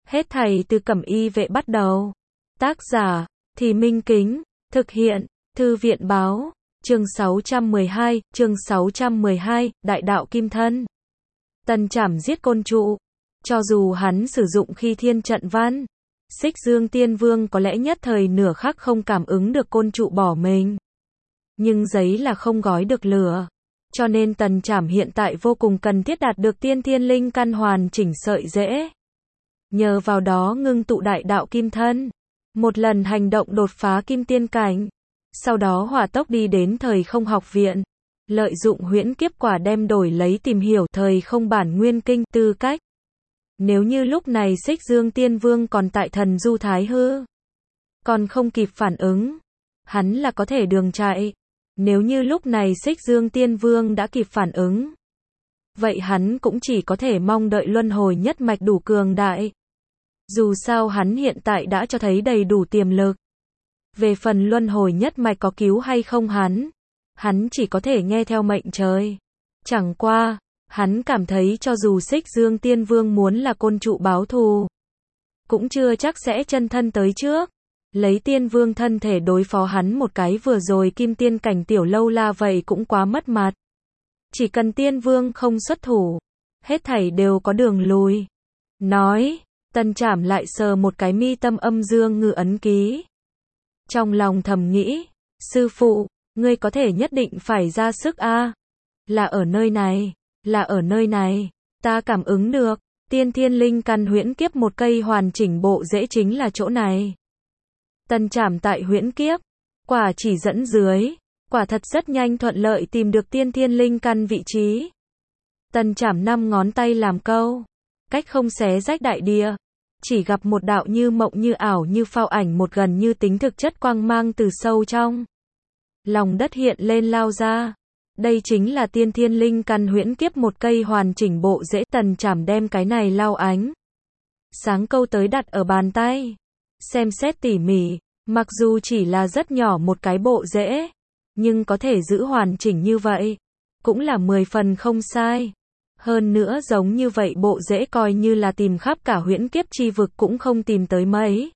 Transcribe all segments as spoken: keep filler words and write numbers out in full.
Hết thảy từ Cẩm Y vệ bắt đầu. Tác giả, Thì Minh Kính, thực hiện, Thư viện báo, chương sáu trăm mười hai, chương sáu trăm mười hai, Đại đạo Kim Thân. Tần Trảm giết Côn Trụ. Cho dù hắn sử dụng khi thiên trận văn, Xích Dương Tiên Vương có lẽ nhất thời nửa khắc không cảm ứng được Côn Trụ bỏ mình. Nhưng giấy là không gói được lửa. Cho nên Tần Trảm hiện tại vô cùng cần thiết đạt được tiên thiên linh căn hoàn chỉnh sợi rễ. Nhờ vào đó ngưng tụ đại đạo kim thân. Một lần hành động đột phá kim tiên cảnh. Sau đó hỏa tốc đi đến thời không học viện. Lợi dụng huyễn kiếp quả đem đổi lấy tìm hiểu thời không bản nguyên kinh tư cách. Nếu như lúc này Xích Dương Tiên Vương còn tại thần du thái hư, còn không kịp phản ứng, hắn là có thể đường chạy. Nếu như lúc này Xích Dương Tiên Vương đã kịp phản ứng, vậy hắn cũng chỉ có thể mong đợi luân hồi nhất mạch đủ cường đại. Dù sao hắn hiện tại đã cho thấy đầy đủ tiềm lực. Về phần luân hồi nhất mạch có cứu hay không hắn, hắn chỉ có thể nghe theo mệnh trời. Chẳng qua, hắn cảm thấy cho dù Xích Dương Tiên Vương muốn là Côn Trụ báo thù, cũng chưa chắc sẽ chân thân tới trước. Lấy Tiên Vương thân thể đối phó hắn một cái vừa rồi kim tiên cảnh tiểu lâu la vậy cũng quá mất mặt. Chỉ cần Tiên Vương không xuất thủ, hết thảy đều có đường lùi. Nói, Tần Trảm lại sờ một cái mi tâm âm dương ngư ấn ký. Trong lòng thầm nghĩ, sư phụ, ngươi có thể nhất định phải ra sức a. Là ở nơi này, là ở nơi này, ta cảm ứng được, tiên thiên linh căn huyễn kiếp một cây hoàn chỉnh bộ rễ chính là chỗ này. Tần Trảm tại huyễn kiếp, quả chỉ dẫn dưới, quả thật rất nhanh thuận lợi tìm được tiên thiên linh căn vị trí. Tần Trảm năm ngón tay làm câu, cách không xé rách đại địa, chỉ gặp một đạo như mộng như ảo như phao ảnh một gần như tính thực chất quang mang từ sâu trong lòng đất hiện lên lao ra. Đây chính là tiên thiên linh căn huyễn kiếp một cây hoàn chỉnh bộ rễ. Tần Trảm đem cái này lao ánh sáng câu tới đặt ở bàn tay, xem xét tỉ mỉ, mặc dù chỉ là rất nhỏ một cái bộ rễ, nhưng có thể giữ hoàn chỉnh như vậy, cũng là mười phần không sai. Hơn nữa giống như vậy bộ rễ coi như là tìm khắp cả huyễn kiếp chi vực cũng không tìm tới mấy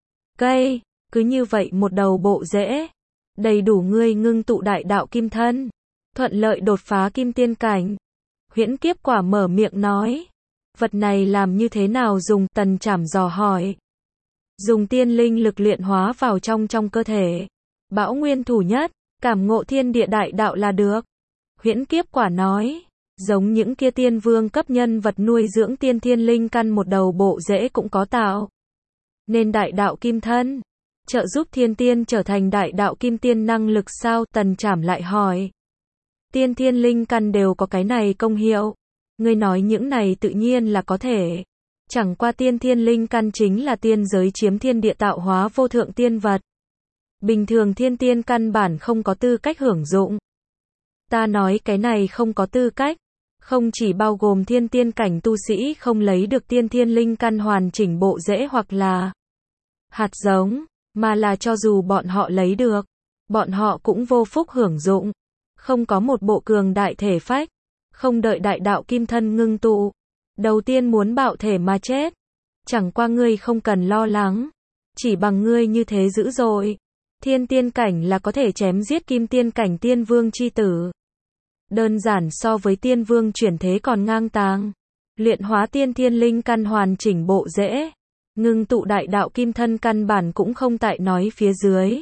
cây, cứ như vậy một đầu bộ rễ, đầy đủ ngươi ngưng tụ đại đạo kim thân, thuận lợi đột phá kim tiên cảnh. Huyễn kiếp quả mở miệng nói, vật này làm như thế nào dùng? Tần Trảm dò hỏi. Dùng tiên linh lực luyện hóa vào trong trong cơ thể, bão nguyên thủ nhất, cảm ngộ thiên địa đại đạo là được. Huyễn kiếp quả nói, giống những kia tiên vương cấp nhân vật nuôi dưỡng tiên thiên linh căn một đầu bộ rễ cũng có tạo nên đại đạo kim thân, trợ giúp thiên tiên trở thành đại đạo kim tiên năng lực sao? Tần Trảm lại hỏi. Tiên thiên linh căn đều có cái này công hiệu. Ngươi nói những này tự nhiên là có thể. Chẳng qua tiên thiên linh căn chính là tiên giới chiếm thiên địa tạo hóa vô thượng tiên vật. Bình thường thiên tiên căn bản không có tư cách hưởng dụng. Ta nói cái này không có tư cách, không chỉ bao gồm thiên tiên cảnh tu sĩ không lấy được tiên thiên linh căn hoàn chỉnh bộ rễ hoặc là hạt giống, mà là cho dù bọn họ lấy được, bọn họ cũng vô phúc hưởng dụng. Không có một bộ cường đại thể phách, không đợi đại đạo kim thân ngưng tụ, đầu tiên muốn bạo thể mà chết. Chẳng qua ngươi không cần lo lắng, chỉ bằng ngươi như thế dữ dội, thiên tiên cảnh là có thể chém giết kim tiên cảnh tiên vương chi tử. Đơn giản so với tiên vương chuyển thế còn ngang tàng. Luyện hóa tiên thiên linh căn hoàn chỉnh bộ rễ, ngưng tụ đại đạo kim thân căn bản cũng không tại nói phía dưới.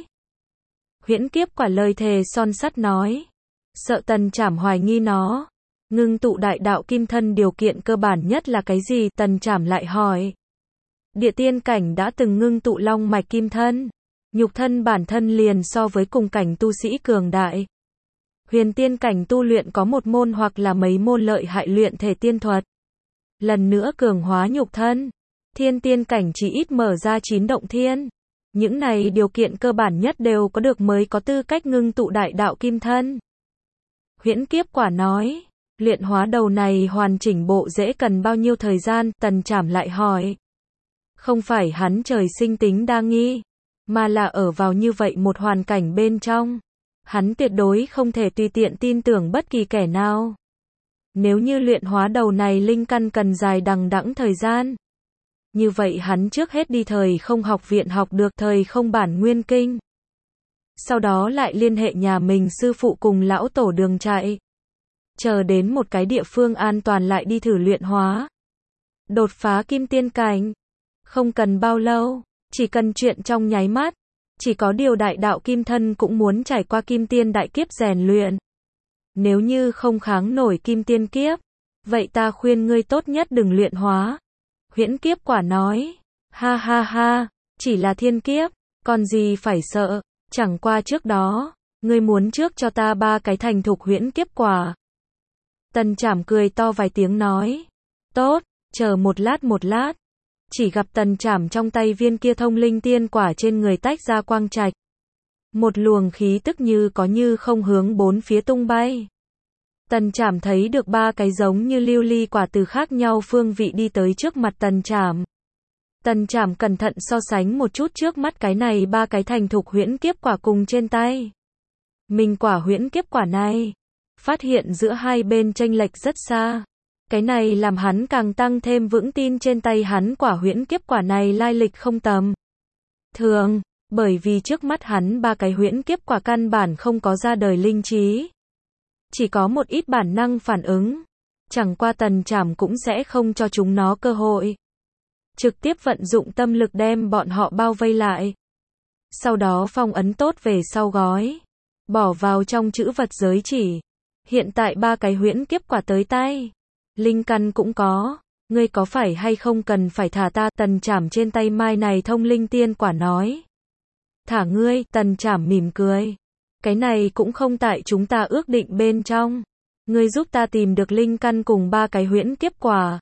Huyễn kiếp quả lời thề son sắt nói. Sợ Tần Trảm hoài nghi nó. Ngưng tụ đại đạo kim thân điều kiện cơ bản nhất là cái gì? Tần Trảm lại hỏi. Địa tiên cảnh đã từng ngưng tụ long mạch kim thân. Nhục thân bản thân liền so với cùng cảnh tu sĩ cường đại. Huyền tiên cảnh tu luyện có một môn hoặc là mấy môn lợi hại luyện thể tiên thuật. Lần nữa cường hóa nhục thân. Thiên tiên cảnh chỉ ít mở ra chín động thiên. Những này điều kiện cơ bản nhất đều có được mới có tư cách ngưng tụ đại đạo kim thân. Huyễn kiếp quả nói, luyện hóa đầu này hoàn chỉnh bộ rễ cần bao nhiêu thời gian? Tần Trảm lại hỏi. Không phải hắn trời sinh tính đa nghi, mà là ở vào như vậy một hoàn cảnh bên trong. Hắn tuyệt đối không thể tùy tiện tin tưởng bất kỳ kẻ nào. Nếu như luyện hóa đầu này linh căn cần dài đằng đẵng thời gian, Như vậy hắn trước hết đi thời không học viện học được thời không bản nguyên kinh. Sau đó lại liên hệ nhà mình sư phụ cùng lão tổ đường chạy. Chờ đến một cái địa phương an toàn lại đi thử luyện hóa. Đột phá kim tiên cảnh. Không cần bao lâu, chỉ cần chuyện trong nháy mắt. Chỉ có điều đại đạo kim thân cũng muốn trải qua kim tiên đại kiếp rèn luyện. Nếu như không kháng nổi kim tiên kiếp, vậy ta khuyên ngươi tốt nhất đừng luyện hóa. Huyễn kiếp quả nói, ha ha ha, chỉ là thiên kiếp, còn gì phải sợ, chẳng qua trước đó, ngươi muốn trước cho ta ba cái thành thục huyễn kiếp quả. Tần Trảm cười to vài tiếng nói, tốt, chờ một lát một lát. Chỉ gặp Tần Trảm trong tay viên kia thông linh tiên quả trên người tách ra quang trạch. Một luồng khí tức như có như không hướng bốn phía tung bay. Tần Trảm thấy được ba cái giống như lưu ly quả từ khác nhau phương vị đi tới trước mặt Tần Trảm. Tần Trảm cẩn thận so sánh một chút trước mắt cái này ba cái thành thục huyễn kiếp quả cùng trên tay. Mình quả huyễn kiếp quả này, phát hiện giữa hai bên chênh lệch rất xa. Cái này làm hắn càng tăng thêm vững tin trên tay hắn quả huyễn kiếp quả này lai lịch không tầm thường, bởi vì trước mắt hắn ba cái huyễn kiếp quả căn bản không có ra đời linh trí. Chỉ có một ít bản năng phản ứng. Chẳng qua Tần Trảm cũng sẽ không cho chúng nó cơ hội. Trực tiếp vận dụng tâm lực đem bọn họ bao vây lại. Sau đó phong ấn tốt về sau gói. Bỏ vào trong chữ vật giới chỉ. Hiện tại ba cái huyễn kiếp quả tới tay. Linh căn cũng có. Ngươi có phải hay không cần phải thả ta? Tần Trảm trên tay mai này thông linh tiên quả nói. Thả ngươi, Tần Trảm mỉm cười. Cái này cũng không tại chúng ta ước định bên trong. Ngươi giúp ta tìm được linh căn cùng ba cái huyễn kiếp quả.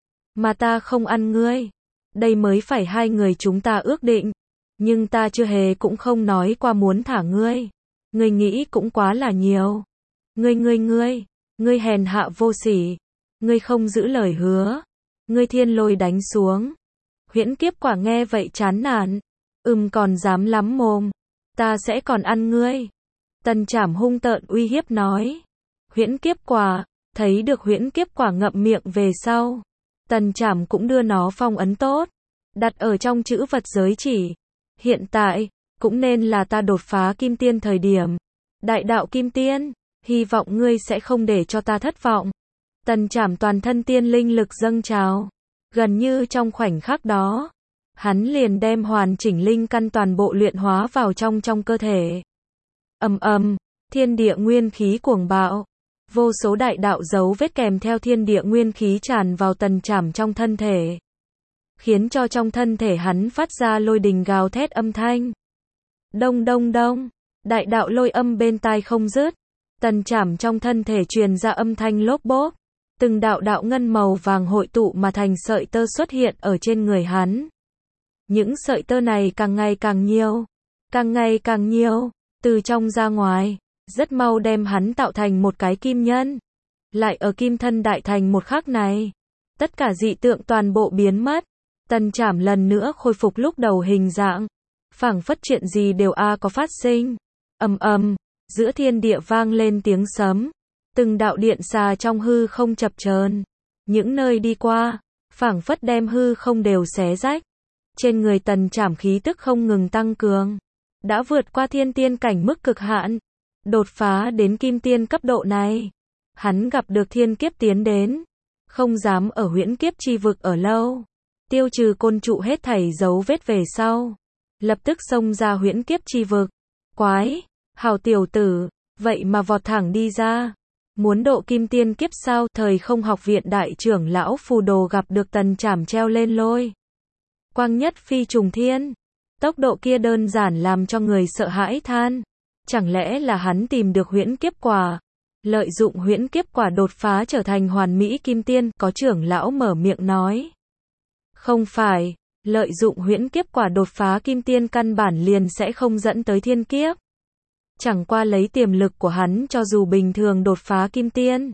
Mà ta không ăn ngươi. Đây mới phải hai người chúng ta ước định. Nhưng ta chưa hề cũng không nói qua muốn thả ngươi. Ngươi nghĩ cũng quá là nhiều. Ngươi ngươi ngươi, ngươi hèn hạ vô sỉ. Ngươi không giữ lời hứa. Ngươi thiên lôi đánh xuống. Huyễn kiếp quả nghe vậy chán nản. Ừm còn dám lắm mồm. Ta sẽ còn ăn ngươi. Tần Trảm hung tợn uy hiếp nói. Huyễn kiếp quả, thấy được huyễn kiếp quả ngậm miệng về sau. Tần Trảm cũng đưa nó phong ấn tốt. Đặt ở trong chữ vật giới chỉ. Hiện tại, cũng nên là ta đột phá kim tiên thời điểm. Đại đạo kim tiên, hy vọng ngươi sẽ không để cho ta thất vọng. Tần Trảm toàn thân tiên linh lực dâng trào. Gần như trong khoảnh khắc đó, hắn liền đem hoàn chỉnh linh căn toàn bộ luyện hóa vào trong trong cơ thể. Ầm ầm, thiên địa nguyên khí cuồng bạo. Vô số đại đạo dấu vết kèm theo thiên địa nguyên khí tràn vào Tần Trảm trong thân thể. Khiến cho trong thân thể hắn phát ra lôi đình gào thét âm thanh. Đông đông đông, đại đạo lôi âm bên tai không dứt. Tần Trảm trong thân thể truyền ra âm thanh lốp bốp. Từng đạo đạo ngân màu vàng hội tụ mà thành sợi tơ xuất hiện ở trên người hắn. Những sợi tơ này càng ngày càng nhiều. Càng ngày càng nhiều. Từ trong ra ngoài. Rất mau đem hắn tạo thành một cái kim nhân. Lại ở kim thân đại thành một khắc này. Tất cả dị tượng toàn bộ biến mất. Tần Trảm lần nữa khôi phục lúc đầu hình dạng. Phảng phất chuyện gì đều a có phát sinh. Ầm ầm, giữa thiên địa vang lên tiếng sấm. Từng đạo điện xà trong hư không chập chờn. Những nơi đi qua, phảng phất đem hư không đều xé rách. Trên người Tần Trảm khí tức không ngừng tăng cường. Đã vượt qua thiên tiên cảnh mức cực hạn. Đột phá đến kim tiên cấp độ này. Hắn gặp được thiên kiếp tiến đến. Không dám ở huyễn kiếp chi vực ở lâu. Tiêu trừ côn trụ hết thảy dấu vết về sau. Lập tức xông ra huyễn kiếp chi vực. Quái, hào tiểu tử, vậy mà vọt thẳng đi ra. Muốn độ kim tiên kiếp sao? Thời không học viện đại trưởng lão Phù Đồ gặp được Tần Trảm treo lên lôi. Quang nhất phi trùng thiên. Tốc độ kia đơn giản làm cho người sợ hãi than. Chẳng lẽ là hắn tìm được huyễn kiếp quả? Lợi dụng huyễn kiếp quả đột phá trở thành hoàn mỹ kim tiên, có trưởng lão mở miệng nói. Không phải, lợi dụng huyễn kiếp quả đột phá kim tiên căn bản liền sẽ không dẫn tới thiên kiếp. Chẳng qua lấy tiềm lực của hắn cho dù bình thường đột phá kim tiên.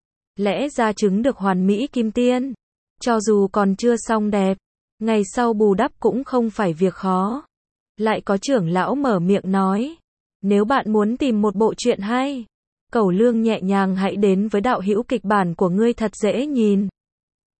Lẽ ra chứng được hoàn mỹ kim tiên. Cho dù còn chưa xong đẹp. Ngày sau bù đắp cũng không phải việc khó. Lại có trưởng lão mở miệng nói. Nếu bạn muốn tìm một bộ truyện hay. Cẩu Lương nhẹ nhàng hãy đến với đạo hữu kịch bản của ngươi thật dễ nhìn.